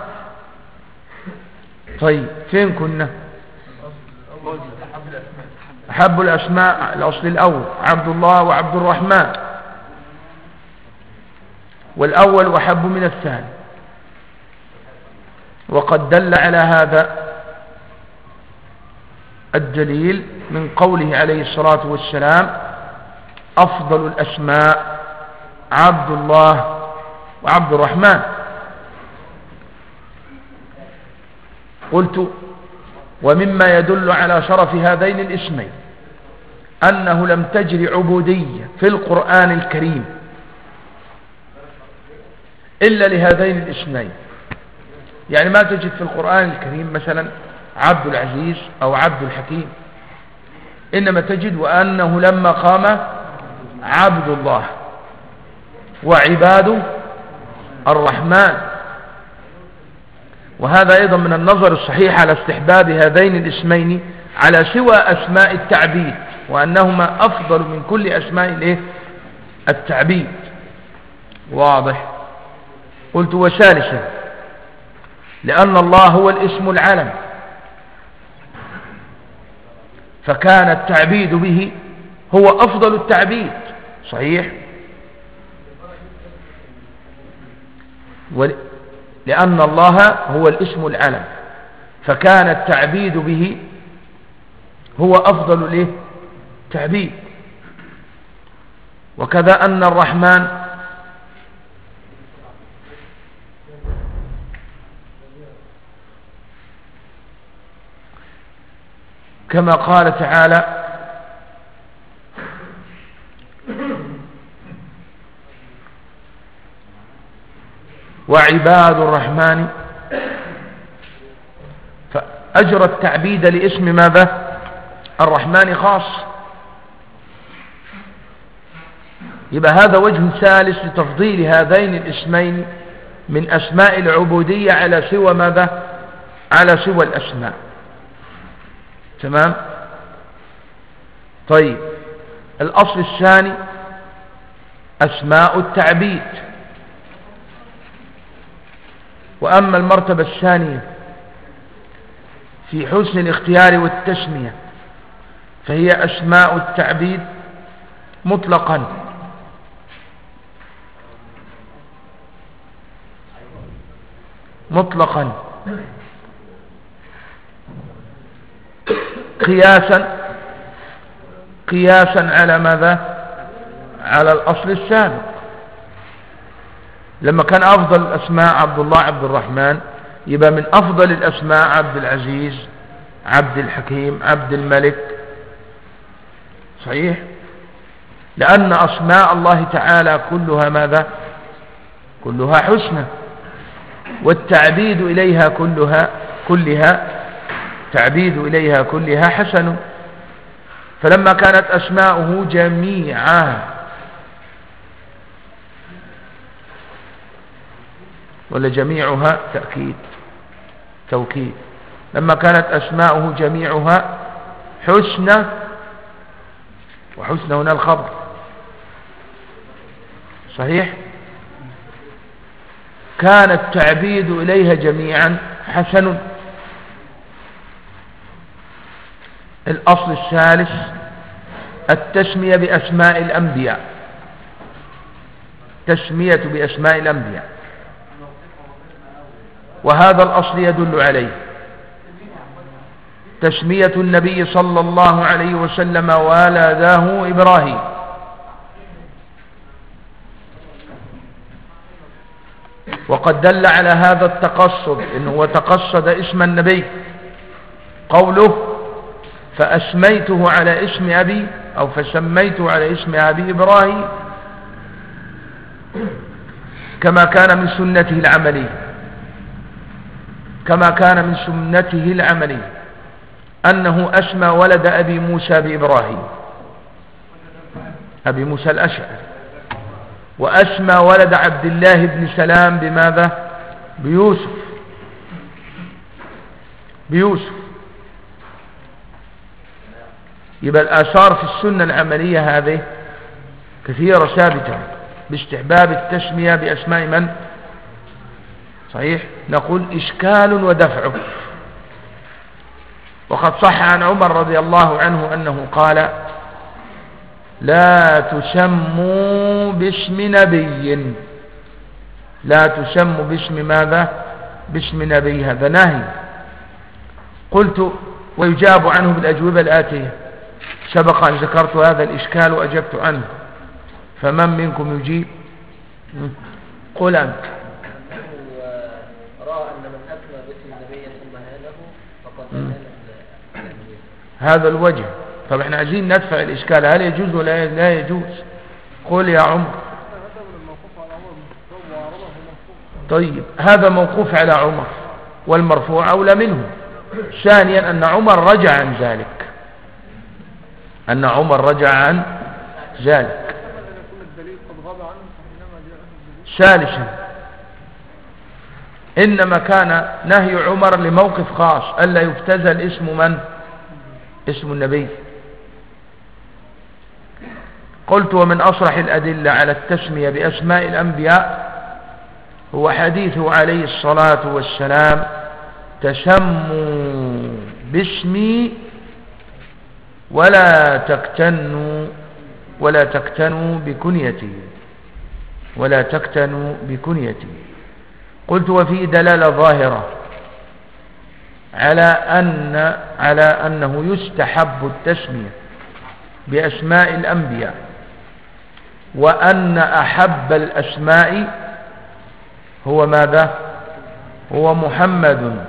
طيب، فين كنا؟ أحب الأسماء، الأصل الأول عبد الله وعبد الرحمن، والأول أحب من الثاني. وقد دل على هذا الدليل من قوله عليه الصلاة والسلام أفضل الأسماء عبد الله وعبد الرحمن. قلت ومما يدل على شرف هذين الاسمين أنه لم تجري عبودية في القرآن الكريم إلا لهذين الاسمين. يعني ما تجد في القرآن الكريم مثلا عبد العزيز أو عبد الحكيم، إنما تجد وأنه لما قام عبد الله وعباد الرحمن. وهذا أيضا من النظر الصحيح على استحباب هذين الاسمين على سوى أسماء التعبيد، وأنهما أفضل من كل أسماء التعبيد. واضح. قلت وثالثا لأن الله هو الاسم العلم، فكان التعبيد به هو أفضل التعبيد. صحيح. لأن الله هو الاسم العلم، فكان التعبيد به هو أفضل التعبيد. وكذا أن الرحمن كما قال تعالى وعباد الرحمن أجرى التعبيد لاسم ماذا؟ الرحمن خاص. يبقى هذا وجه ثالث لتفضيل هذين الاسمين من أسماء العبودية على سوى ماذا؟ على سوى الأسماء. تمام؟ طيب، الأصل الثاني أسماء التعبيد. وأما المرتبة الثانية في حسن الاختيار والتسمية فهي أسماء التعبيد مطلقا، قياسا على ماذا؟ على الأصل السابق. لما كان أفضل الأسماء عبد الله عبد الرحمن، يبقى من أفضل الأسماء عبد العزيز عبد الحكيم عبد الملك. صحيح؟ لأن أسماء الله تعالى كلها ماذا؟ كلها حسنى، والتعبيد إليها كلها حسن. فلما كانت أسماؤه جميعا، ولا جميعها توكيد، لما كانت أسماؤه جميعها حسنى، وحسنى هنا الخبر، صحيح؟ كان التعبيد إليها جميعا حسن. الأصل الثالث التسمية بأسماء الأنبياء، تسمية بأسماء الأنبياء، وهذا الأصل يدل عليه تسمية النبي صلى الله عليه وسلم ولده إبراهيم، وقد دل على هذا التقصد إنه تقصد اسم النبي، قوله فأسميته على اسم أبي، أو فسميته على اسم أبي إبراهيم، كما كان من سنته العملية أنه أسمى ولد أبي موسى بإبراهيم، أبي موسى الأشعري، وأسمى ولد عبد الله بن سلام بماذا؟ بيوسف. يبقى الآثار في السنة العملية هذه كثيرة ثابتة باستحباب التسمية بأسماء من؟ صحيح؟ نقول إشكال ودفعه. وقد صح عن عمر رضي الله عنه أنه قال لا تسموا باسم نبي، لا تسموا باسم ماذا؟ باسم نبي، هذا نهي. قلت ويجاب عنه بالأجوبة الآتية، سبق أن ذكرت هذا الإشكال وأجبت عنه، فمن منكم يجيب؟ قل أنت. رأى أن من أسمى باسم النبي ثم هانه فقد هذا الوجه. طب احنا عايزين ندفع الإشكال، هل يجوز ولا لا يجوز؟ قل يا عمر. طيب هذا موقوف على عمر، والمرفوع أولى منه. ثانيا أن عمر رجع عن ذلك، ثالثا إنما كان نهي عمر لموقف خاص، ألا يفتزل اسم من؟ اسم النبي. قلت ومن أصرح الأدلة على التسمية بأسماء الأنبياء هو حديثه عليه الصلاة والسلام تسموا باسمي ولا تكتنوا بكنيتي. قلت وفيه دلالة ظاهرة على أنه يستحب التسمية بأسماء الأنبياء، وأن أحب الأسماء هو ماذا؟ هو محمد.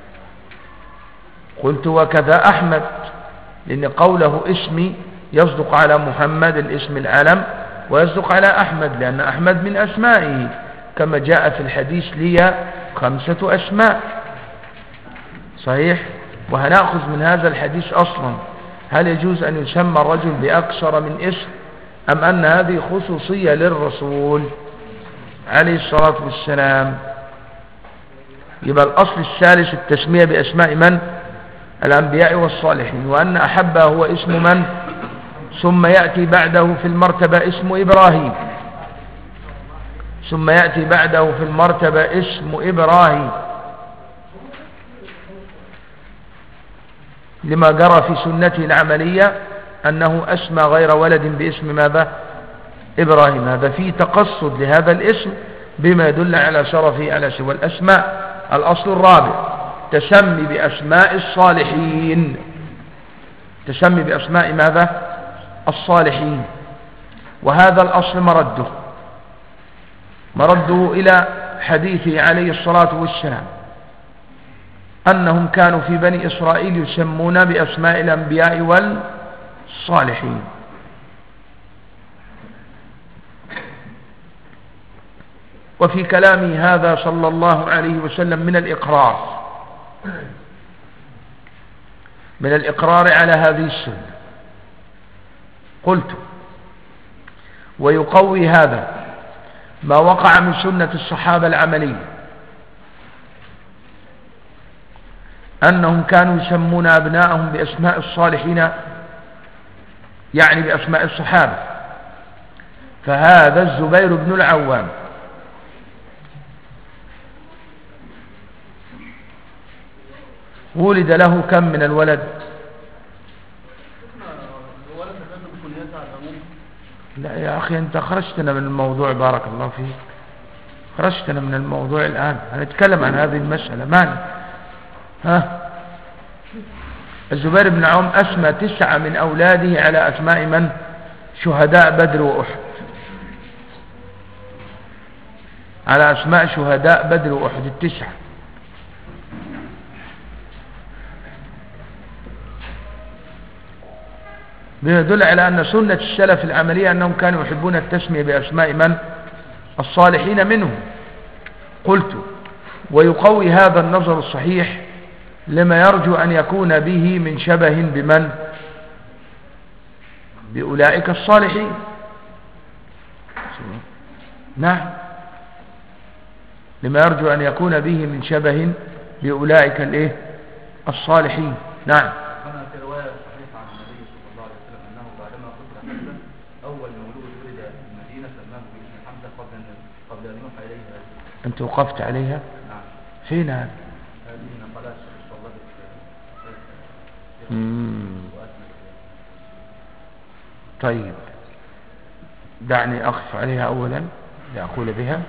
قلت وكذا أحمد، لأن قوله اسمي يصدق على محمد الاسم العلم، ويصدق على أحمد لأن أحمد من أسمائه، كما جاء في الحديث لي 5 أسماء. صحيح؟ وهنأخذ من هذا الحديث أصلا هل يجوز أن يسمى الرجل بأكثر من اسم أم أن هذه خصوصية للرسول عليه الصلاة والسلام. يبقى الأصل الثالث التسمية بأسماء من؟ الأنبياء والصالحين، وأن أحبه هو اسم من؟ ثم يأتي بعده في المرتبة اسم إبراهيم، ثم يأتي بعده في المرتبة اسم إبراهيم، لما جرى في سنته العملية أنه أسمى غير ولد باسم ماذا؟ إبراهيم. هذا فيه تقصد لهذا الاسم بما يدل على شرفه على سوى الأسماء. الأصل الرابع تسمي بأسماء الصالحين، تسمي بأسماء ماذا؟ الصالحين. وهذا الأصل مرده إلى حديثه عليه الصلاة والسلام أنهم كانوا في بني إسرائيل يسمون بأسماء الأنبياء والصالحين. وفي كلامه هذا صلى الله عليه وسلم من الإقرار على هذه السنة. قلت ويقوي هذا ما وقع من سنة الصحابة العملية أنهم كانوا يسمون أبناءهم بأسماء الصالحين، يعني بأسماء الصحابة. فهذا الزبير بن العوام ولد له كم من الولد؟ لا يا أخي أنت خرجتنا من الموضوع، بارك الله فيك، خرجتنا من الموضوع الآن. هنتكلم عن هذه المسألة. الزبير بن عوام أسمى 9 من أولاده على أسماء من؟ شهداء بدر وأحد، على أسماء شهداء بدر وأحد 9. يدل على أن سنة السلف العملية أنهم كانوا يحبون التسمية بأسماء من؟ الصالحين منهم. قلت ويقوي هذا النظر الصحيح لما يرجو أن يكون به من شبه بمن؟ بأولئك الصالحين. نعم، لما يرجو أن يكون به من شبه بأولئك الصالحين. نعم. كما في رواية صحيحة عن النبي صلى الله عليه وسلم أنه بعدما قتل حمزة أول مولود ولد في المدينة سماه باسم حمزة قبل أن يوحى إليه. أنت وقفت عليها؟ نعم. فين هذا؟ هذه نقلات صلبت. طيب دعني أقف عليها أولا لأقول بها.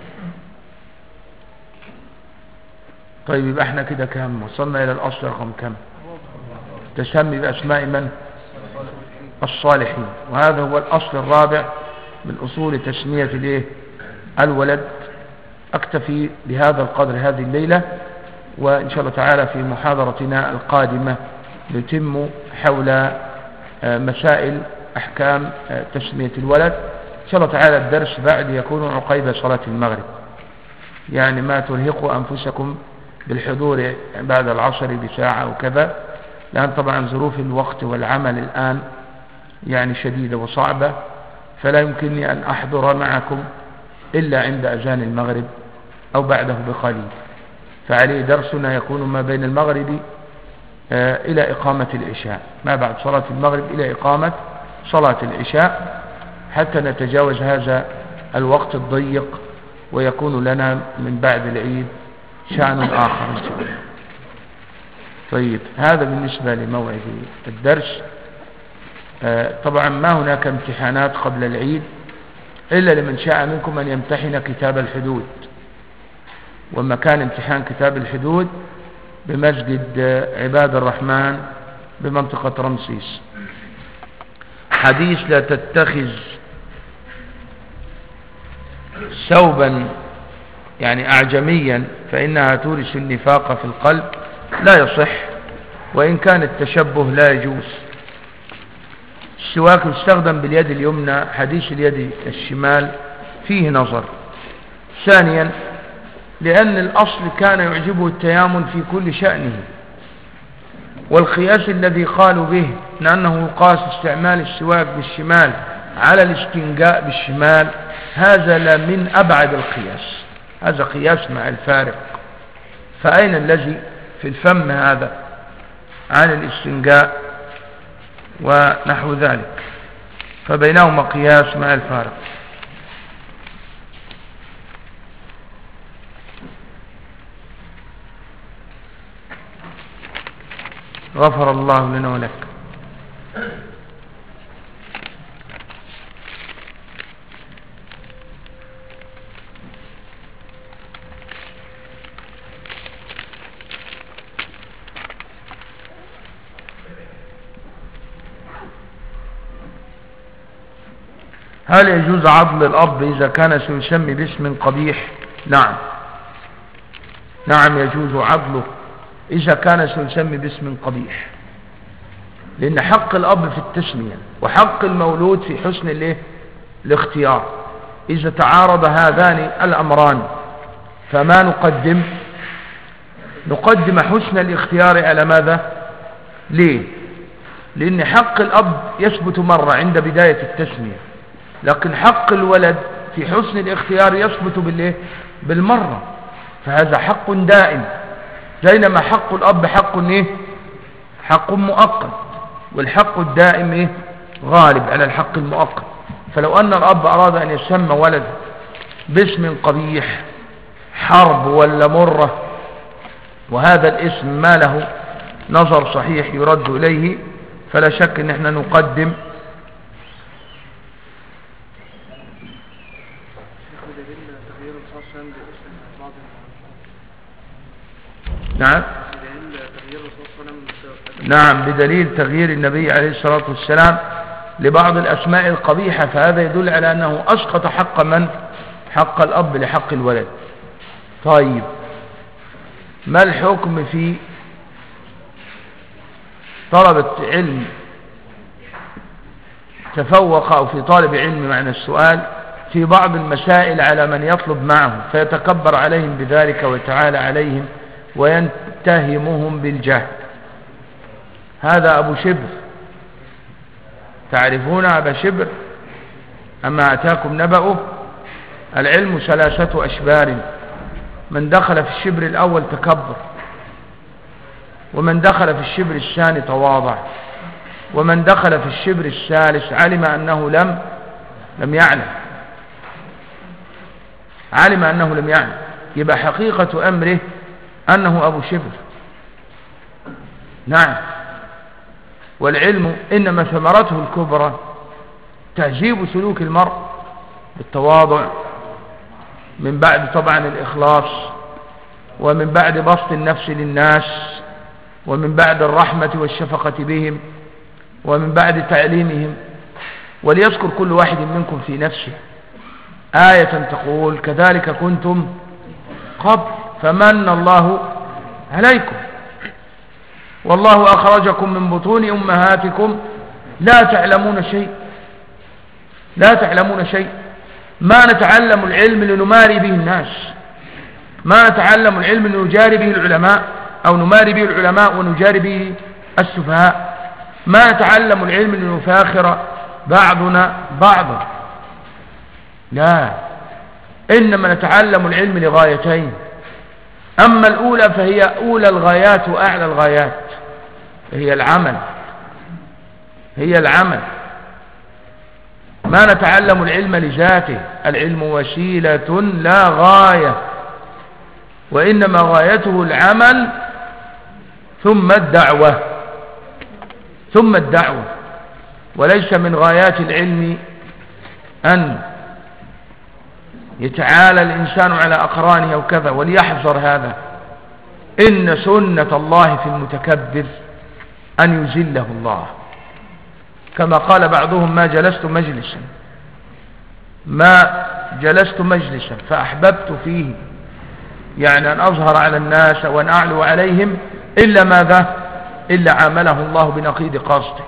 طيب يبقى احنا كده كم وصلنا إلى الأصل رقم كم؟ تسمي بأسماء من؟ الصالحين. وهذا هو الأصل الرابع من أصول تسمية الولد. أكتفي بهذا القدر هذه الليلة، وإن شاء الله تعالى في محاضرتنا القادمة نتم حول مسائل أحكام تسمية الولد. إن شاء الله تعالى الدرس بعد يكون عقيب صلاة المغرب، يعني ما ترهقوا أنفسكم بالحضور بعد العصر بساعة وكذا، لأن طبعا ظروف الوقت والعمل الآن يعني شديدة وصعبة، فلا يمكنني أن أحضر معكم إلا عند أذان المغرب أو بعده بقليل. فعليه درسنا يكون ما بين المغرب إلى إقامة العشاء، ما بعد صلاة المغرب إلى إقامة صلاة العشاء، حتى نتجاوز هذا الوقت الضيق ويكون لنا من بعد العيد شأن آخر إن شاء الله. طيب هذا بالنسبة لموعد الدرس. طبعا ما هناك امتحانات قبل العيد إلا لمن شاء منكم أن يمتحن كتاب الحدود، ومكان امتحان كتاب الحدود بمسجد عباد الرحمن بمنطقة رمسيس. حديث لا تتخذ ثوبا يعني أعجميا فإنها تورث النفاق في القلب لا يصح، وإن كان التشبه لا يجوز. السواك يستخدم باليد اليمنى، حديث اليد الشمال فيه نظر. ثانيا لأن الأصل كان يعجبه التيامن في كل شأنه، والقياس الذي قالوا به لأنه يقاس استعمال السواك بالشمال على الاستنجاء بالشمال، هذا لمن أبعد القياس، هذا قياس مع الفارق. فأين الذي في الفم هذا عن الاستنجاء ونحو ذلك؟ فبينهما قياس مع الفارق. غفر الله لنا ولك. هل يجوز عضل الأب إذا كان سيسمي باسم قبيح؟ نعم، نعم يجوز عضله إذا كان سيسمي باسم قبيح، لأن حق الأب في التسمية وحق المولود في حسن الاختيار. إذا تعارض هذان الأمران فما نقدم؟ نقدم حسن الاختيار على ماذا؟ ليه؟ لأن حق الأب يثبت مرة عند بداية التسمية، لكن حق الولد في حسن الاختيار يثبت بالمرة، فهذا حق دائم، بينما حق الأب حق مؤقت، والحق الدائم غالب على الحق المؤقت. فلو أن الأب أراد أن يسمى ولد باسم قبيح، حرب ولا مرة، وهذا الاسم ما له نظر صحيح يرد إليه، فلا شك أن احنا نقدم نعم بدليل تغيير النبي عليه الصلاة والسلام لبعض الأسماء القبيحة، فهذا يدل على أنه أسقط حق من؟ حق الأب لحق الولد. طيب، ما الحكم في طلبة علم تفوق، أو في طالب علم معنى السؤال، في بعض المسائل على من يطلب معه فيتكبر عليهم بذلك ويتعالى عليهم وينتهمهم بالجهل؟ هذا أبو شبر، تعرفون أبا شبر؟ أما أتاكم نبأه؟ العلم 3 أشبار، من دخل في الشبر الأول تكبر، ومن دخل في الشبر الثاني تواضع، ومن دخل في الشبر الثالث علم أنه لم يعلم، علم أنه لم يعلم. يبقى حقيقة أمره أنه أبو شبر. نعم، والعلم إنما ثمرته الكبرى تهذيب سلوك المرء بالتواضع، من بعد طبعا الإخلاص، ومن بعد بسط النفس للناس، ومن بعد الرحمة والشفقة بهم، ومن بعد تعليمهم. وليذكر كل واحد منكم في نفسه آية تقول كذلك كنتم قبل فمن الله عليكم والله أخرجكم من بطون أمهاتكم لا تعلمون شيء، لا تعلمون شيء. ما نتعلم العلم لنماري به الناس، ما نتعلم العلم لنجاري به العلماء، أو نماري به العلماء ونجاري به السفهاء. ما نتعلم العلم لنفاخر بعضنا بعضا، لا، إنما نتعلم العلم لغايتين. أما الأولى فهي أولى الغايات وأعلى الغايات، هي العمل، هي العمل. ما نتعلم العلم لذاته، العلم وسيلة لا غاية، وإنما غايته العمل ثم الدعوة، ثم الدعوة. وليس من غايات العلم أن يتعالى الإنسان على أقرانه أو كذا، وليحذر هذا. إن سنة الله في المتكبر أن يذله الله، كما قال بعضهم ما جلست مجلسا فأحببت فيه، يعني أن أظهر على الناس وأن أعلو عليهم، إلا ماذا؟ إلا عامله الله بنقيض قصده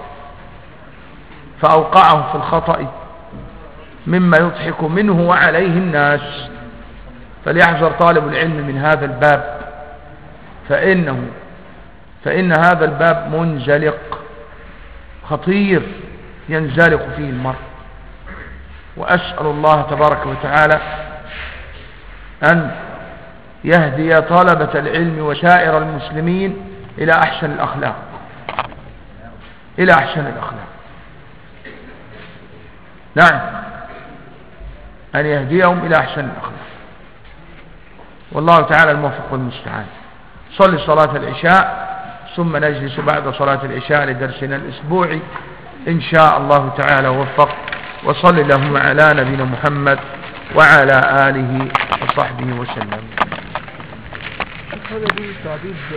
فأوقعه في الخطأ مما يضحك منه وعليه الناس. فليحذر طالب العلم من هذا الباب، فإنه فإن هذا الباب منزلق خطير ينزلق فيه المرء. وأسأل الله تبارك وتعالى أن يهدي طلبة العلم وسائر المسلمين إلى أحسن الأخلاق، إلى أحسن الأخلاق. نعم، أن يهديهم إلى أحسن الأخلاق. والله تعالى الموفق والمستعان. صلي صلاة العشاء ثم نجلس بعد صلاة العشاء لدرسنا الأسبوعي إن شاء الله تعالى وفق. وصل اللهم على نبينا محمد وعلى آله وصحبه وسلم.